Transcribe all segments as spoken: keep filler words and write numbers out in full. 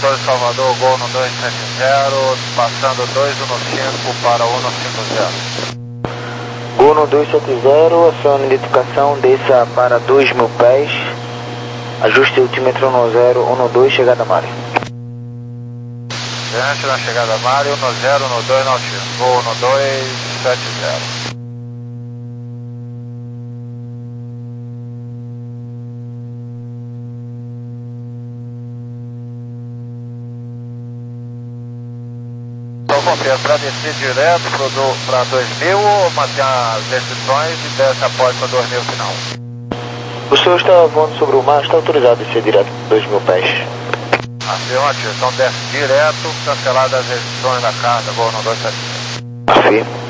Torre Salvador, Gol no dois sete zero, passando dois um cinco para um cinco zero. Gol no dois sete zero, acione identificação, desça para dois mil pés, ajuste altímetro um zero, um dois, chegada Mari. Diante na chegada Mari, um zero, um dois, Nautilus, Gol no dois sete zero. Confirma, para descer direto para dois mil ou manter as decisões e desce após para dois mil final? O senhor está voando sobre o mar, está autorizado a descer direto para dois mil pés. Afirmativo, então desce direto, canceladas as decisões da carga, Gol no dois sete zero. Afirma.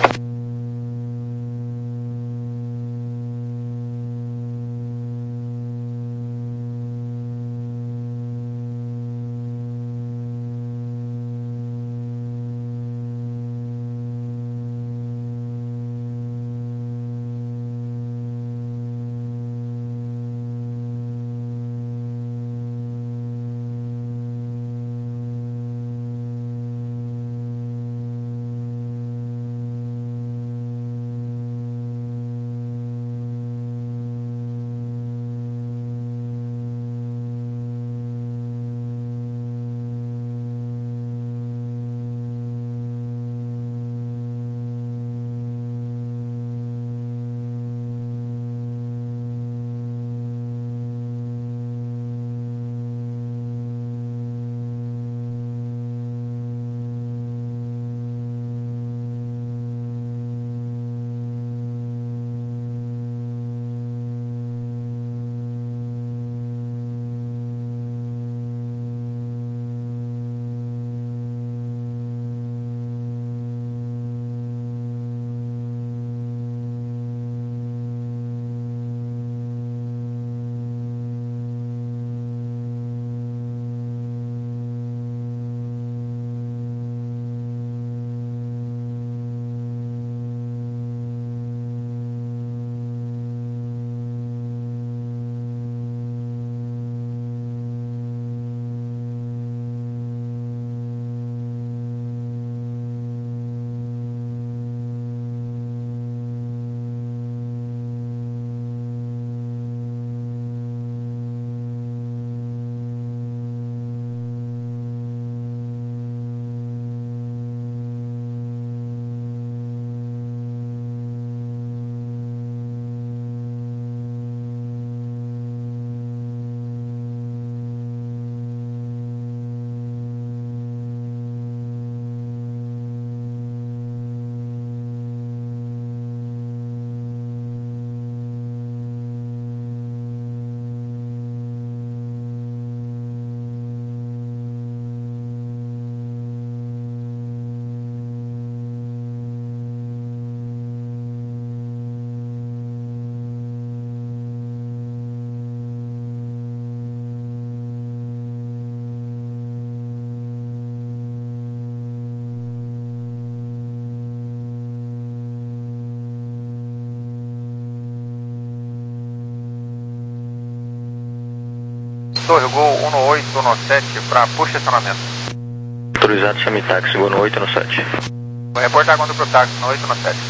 Torre Gol um oito um sete para posicionamento. Autorizado, chame táxi, Gol no oito no sete. Vou reportar quando pro táxi no oito no sete.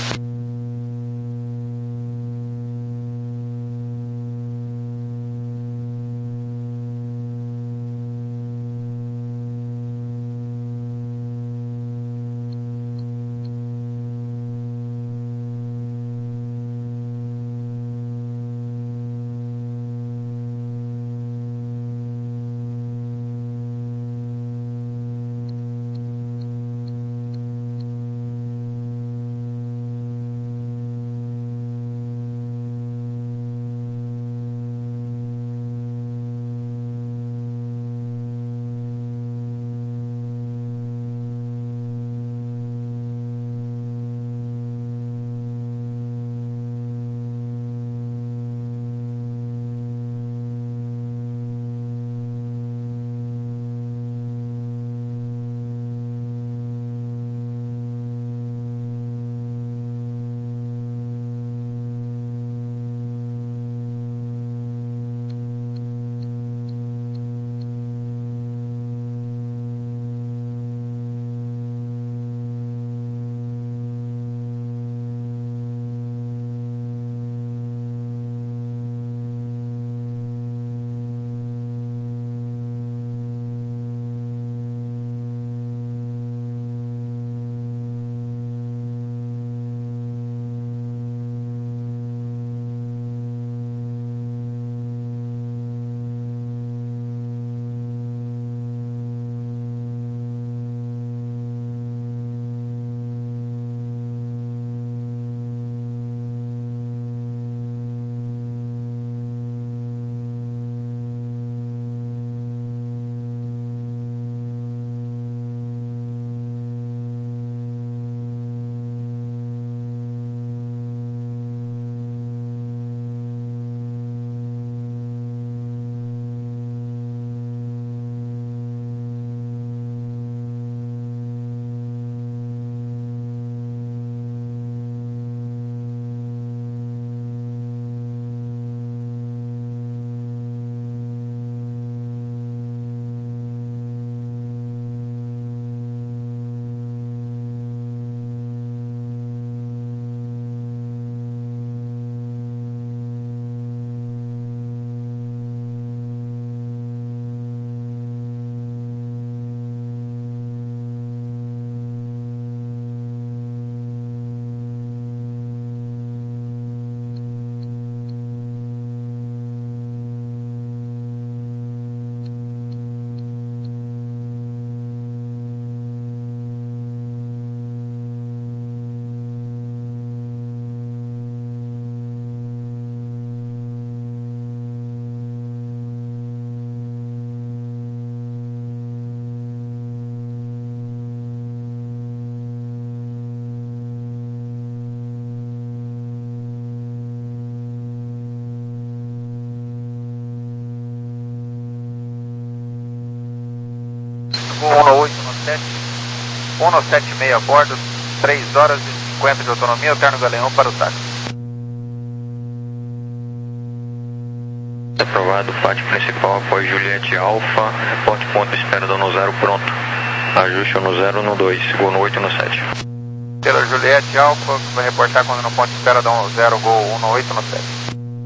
um oito um sete, um sete seis a bordo, três horas e cinquenta de autonomia, Eterno Galeão para o táxi. Aprovado, F A T principal, apoio Juliette Alfa, reporte ponto de espera do zero pronto. Ajuste no zero no dois, Gol no oito no sete. Pela Juliette Alfa, vai reportar quando no ponto de espera do zero, Gol um no oito no sete.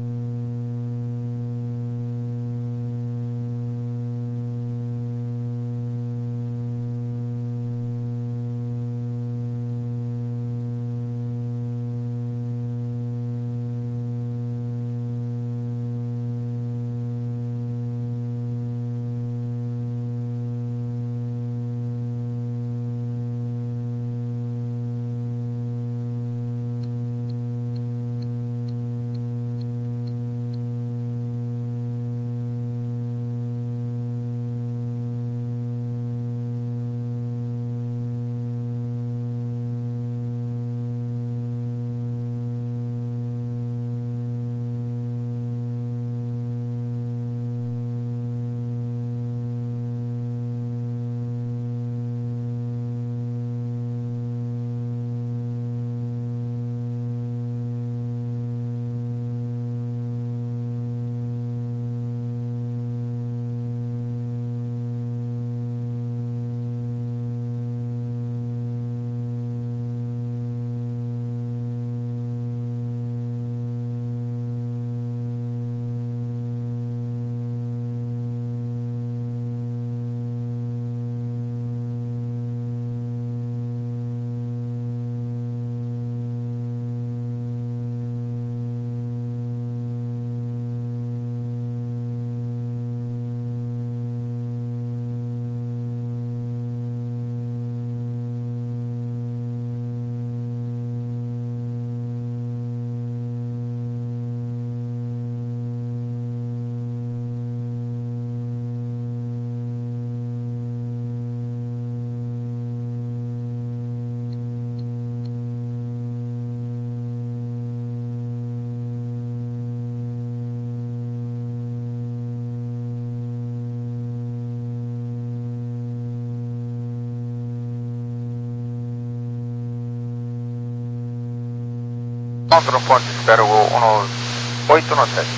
No ponto de espera, Gol um no oito no sete.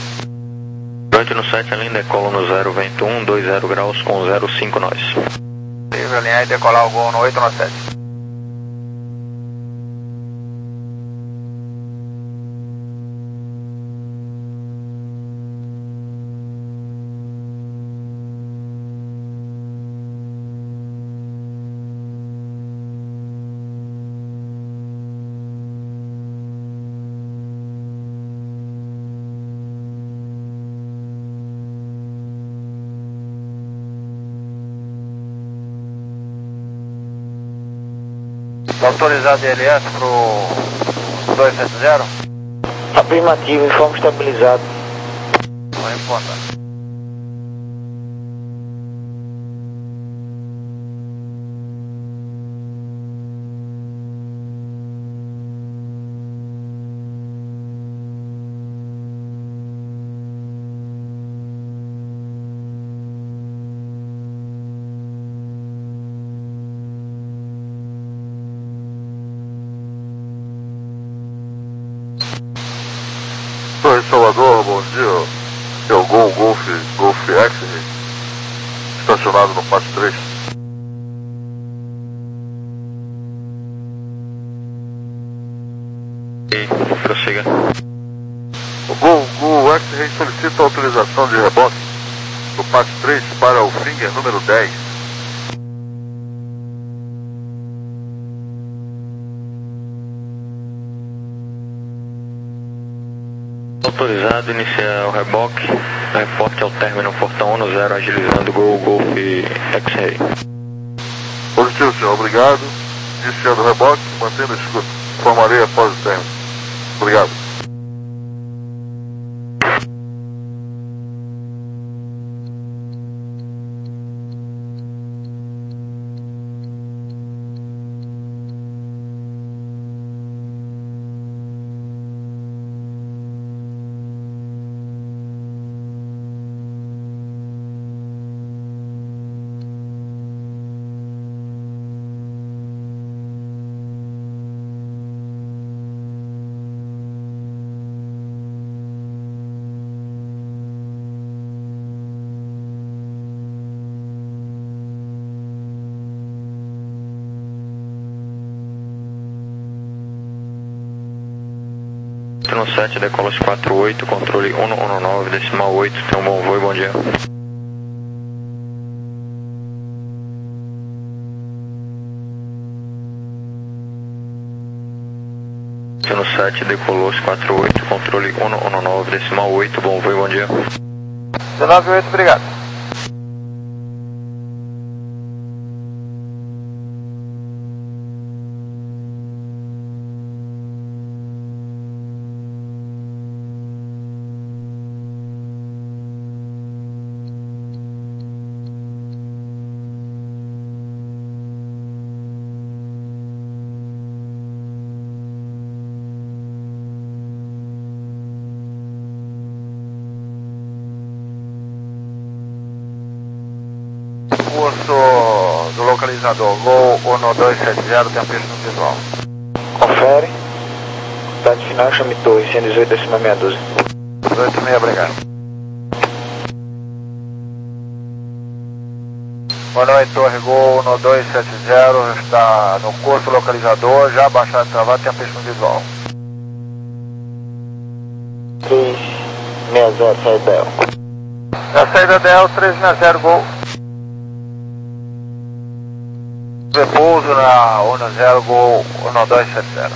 oito no sete, além decola no zero, vento um, dois zero graus com zero cinco nós. Livre alinhar e decolar o Gol no oito no sete. Autorizado I L S para o dois sete zero? Afirmativo, informe estabilizado. Não responda. Torre Salvador, bom dia. É o Gol Golf, Golf X-Ray, estacionado no Passo três. E prossiga. O Gol, Gol X-Ray solicita autorização de reboque do Passo três para o Finger número dez. Autorizado, iniciar o reboque, reporte ao término portão um no zero, agilizando Gol Golf X-Ray. Positivo, senhor, obrigado. Iniciando o reboque, mantendo a escuta. Informarei após o término. Obrigado. no sete, decola quatro oito, controle cento e dezenove, decimal oito, tem um bom voo e bom dia. No sete, decolou quatro oito, controle cento e dezenove, decimal oito, bom voo e bom dia. dezenove oito, obrigado. Curso do localizador Gol um dois sete zero, tem a pista no visual. Confere. Contato final, chame torre, cento e dezoito, decima meia dúzia. dezoito seis, obrigado. Boa noite, Torre Gol um dois sete zero, está no curso localizador, já baixado e travado, tem a pista no visual. três seis zero, saída Del. Na saída Del, três seis zero, Gol. Repouso na um zero, Gol um dois sete zero.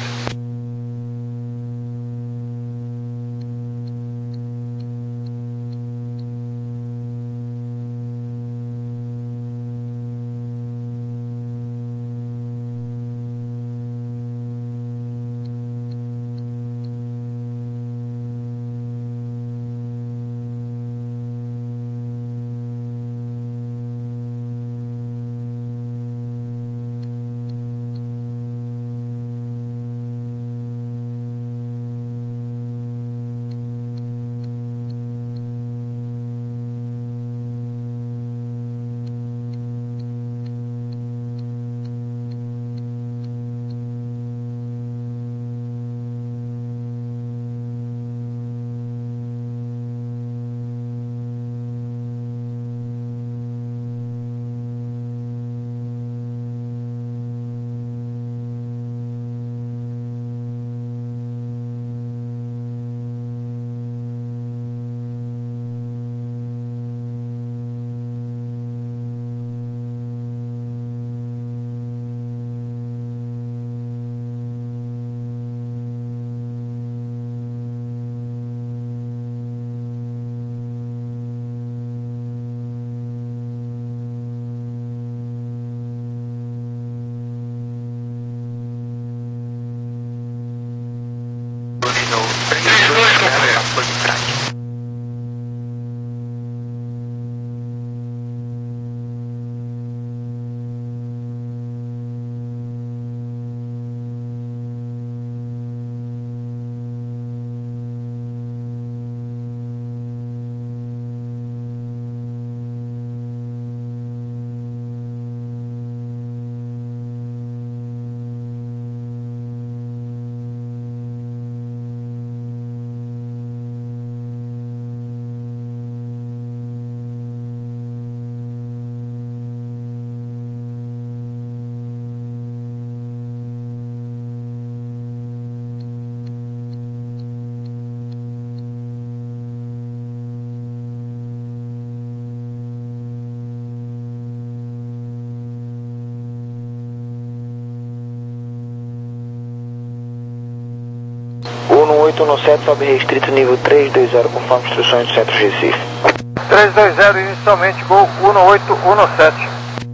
um oito um sete, sobe restrito nível três dois zero, conforme instruções do Centro Recife. três dois zero, inicialmente, Gol um oito um sete.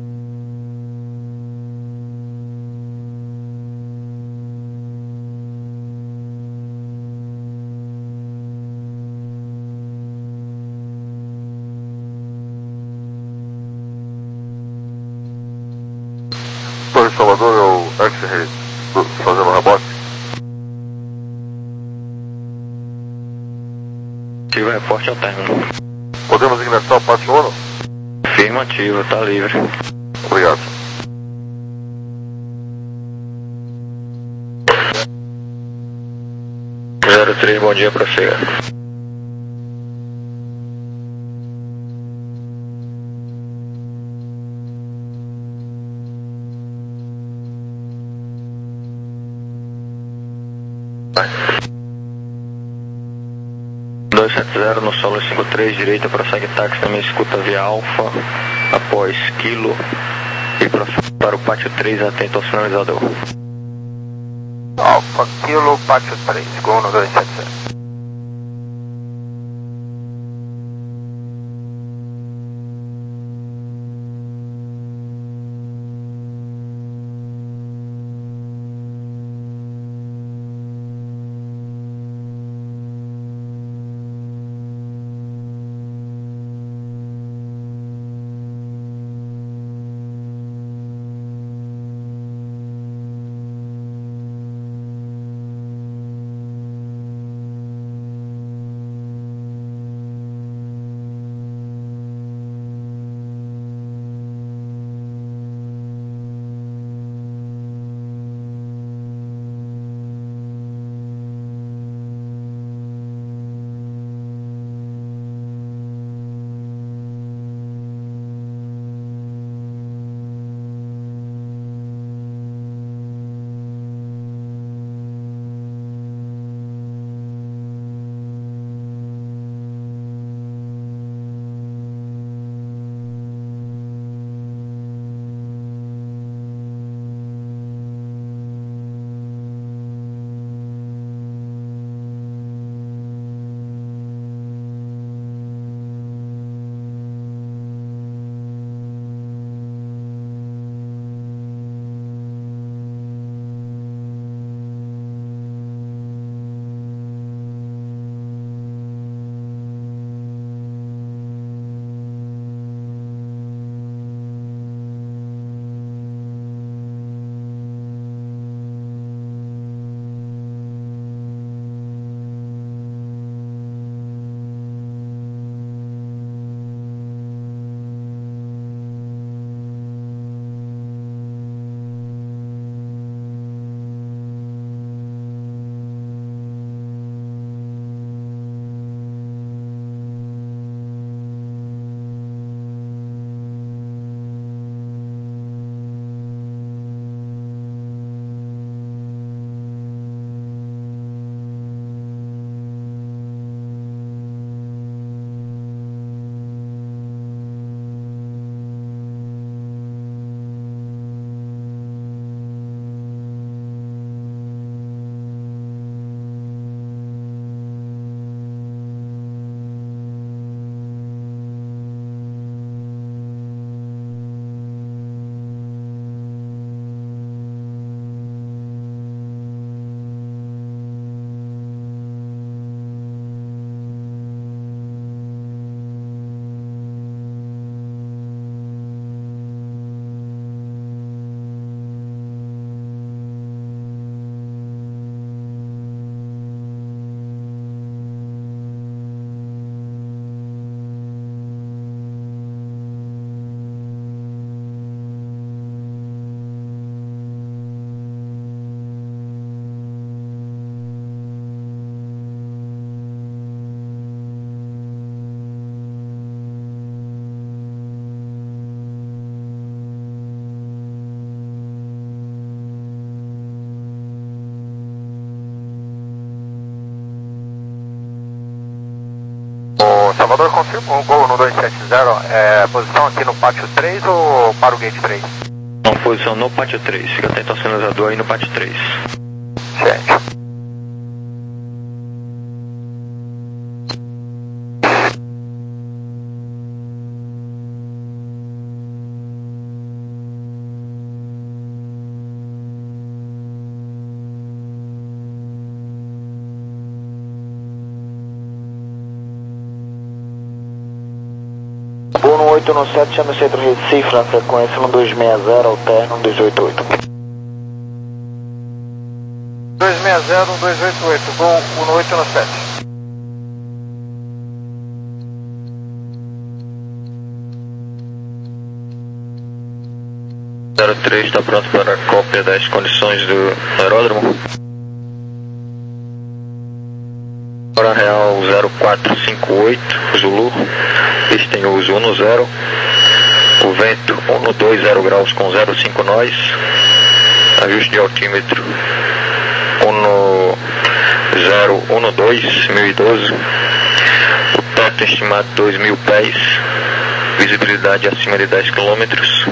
Torre Salvador é o X-Ray fazendo rebote. Ativo, reporte ao término. Podemos ingressar o pátio Uno? Afirmativo, tá livre. Obrigado. zero três, bom dia, prossiga. sete zero no solo cinco três, direita, prossegue táxi, também escuta via Alfa, após Kilo, e prossegue para o pátio três, atento ao sinalizador. Alfa, Kilo, pátio três, Gol um dois sete zero. O Salvador confirma o Gol no dois sete zero, é, posição aqui no pátio três ou para o gate três? Não, posição no pátio três, fica atento ao sinalizador aí no pátio três. Certo. Gol no oito nove sete, chama o centro Recife, na frequência no dois seis zero, alterno dois oito oito. dois seis zero, dois oito oito, Gol no oito nove sete. zero três, está pronto para a cópia das condições do aeródromo. Hora real zero quatro cinco oito, Zulu, pistem uso um no zero, o vento um no dois, zero graus com zero cinco nós, ajuste de altímetro um no zero, um no dois, mil e doze, Levantamento estimado dois mil pés, visibilidade acima de dez quilômetros.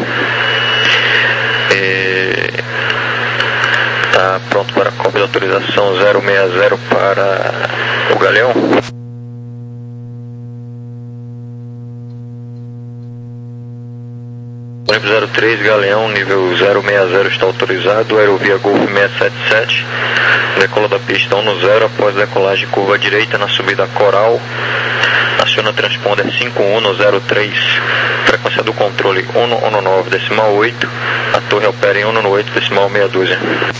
Está pronto para cópia de autorização zero seis zero para o Galeão. Olímpio zero três, Galeão, nível zero seis zero está autorizado, aerovia Golf seiscentos e setenta e sete, decola da pista um zero, após decolagem curva direita na subida Coral, aciona transponder cinco um zero três, frequência do controle um um nove decimal oito, a torre opera em um um oito decimal meia dúzia.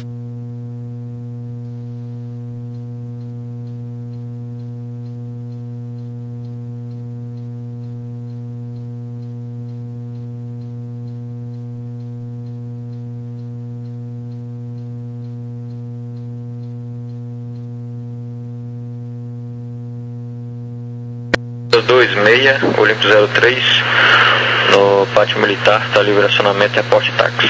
dois seis, Olímpio zero três, no pátio militar, está livre acionamento e aporte táxi.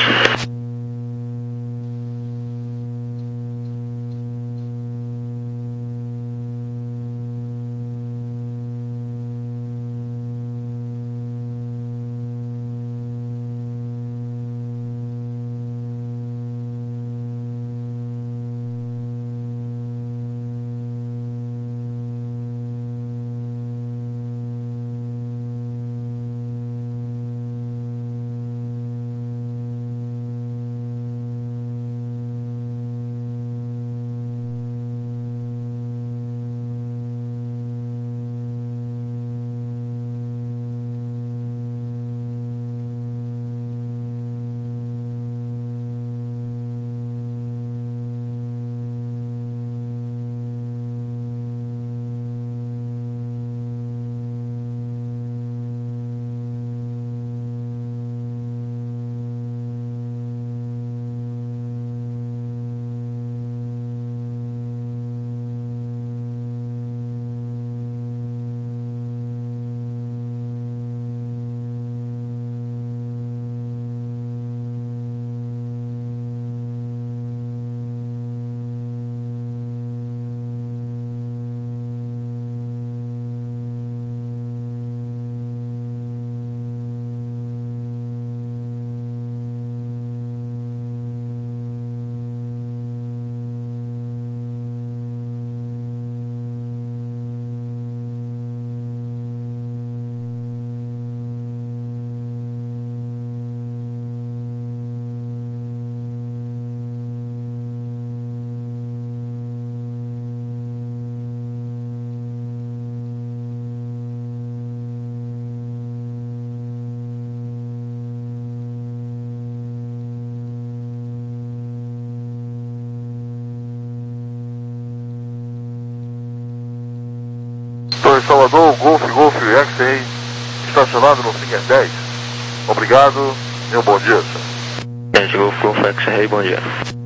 Torre Salvador, Golf, Golf X-Ray, estacionado no Finger dez. Obrigado e um bom dia, senhor. Golf, Golf X-Ray, bom dia.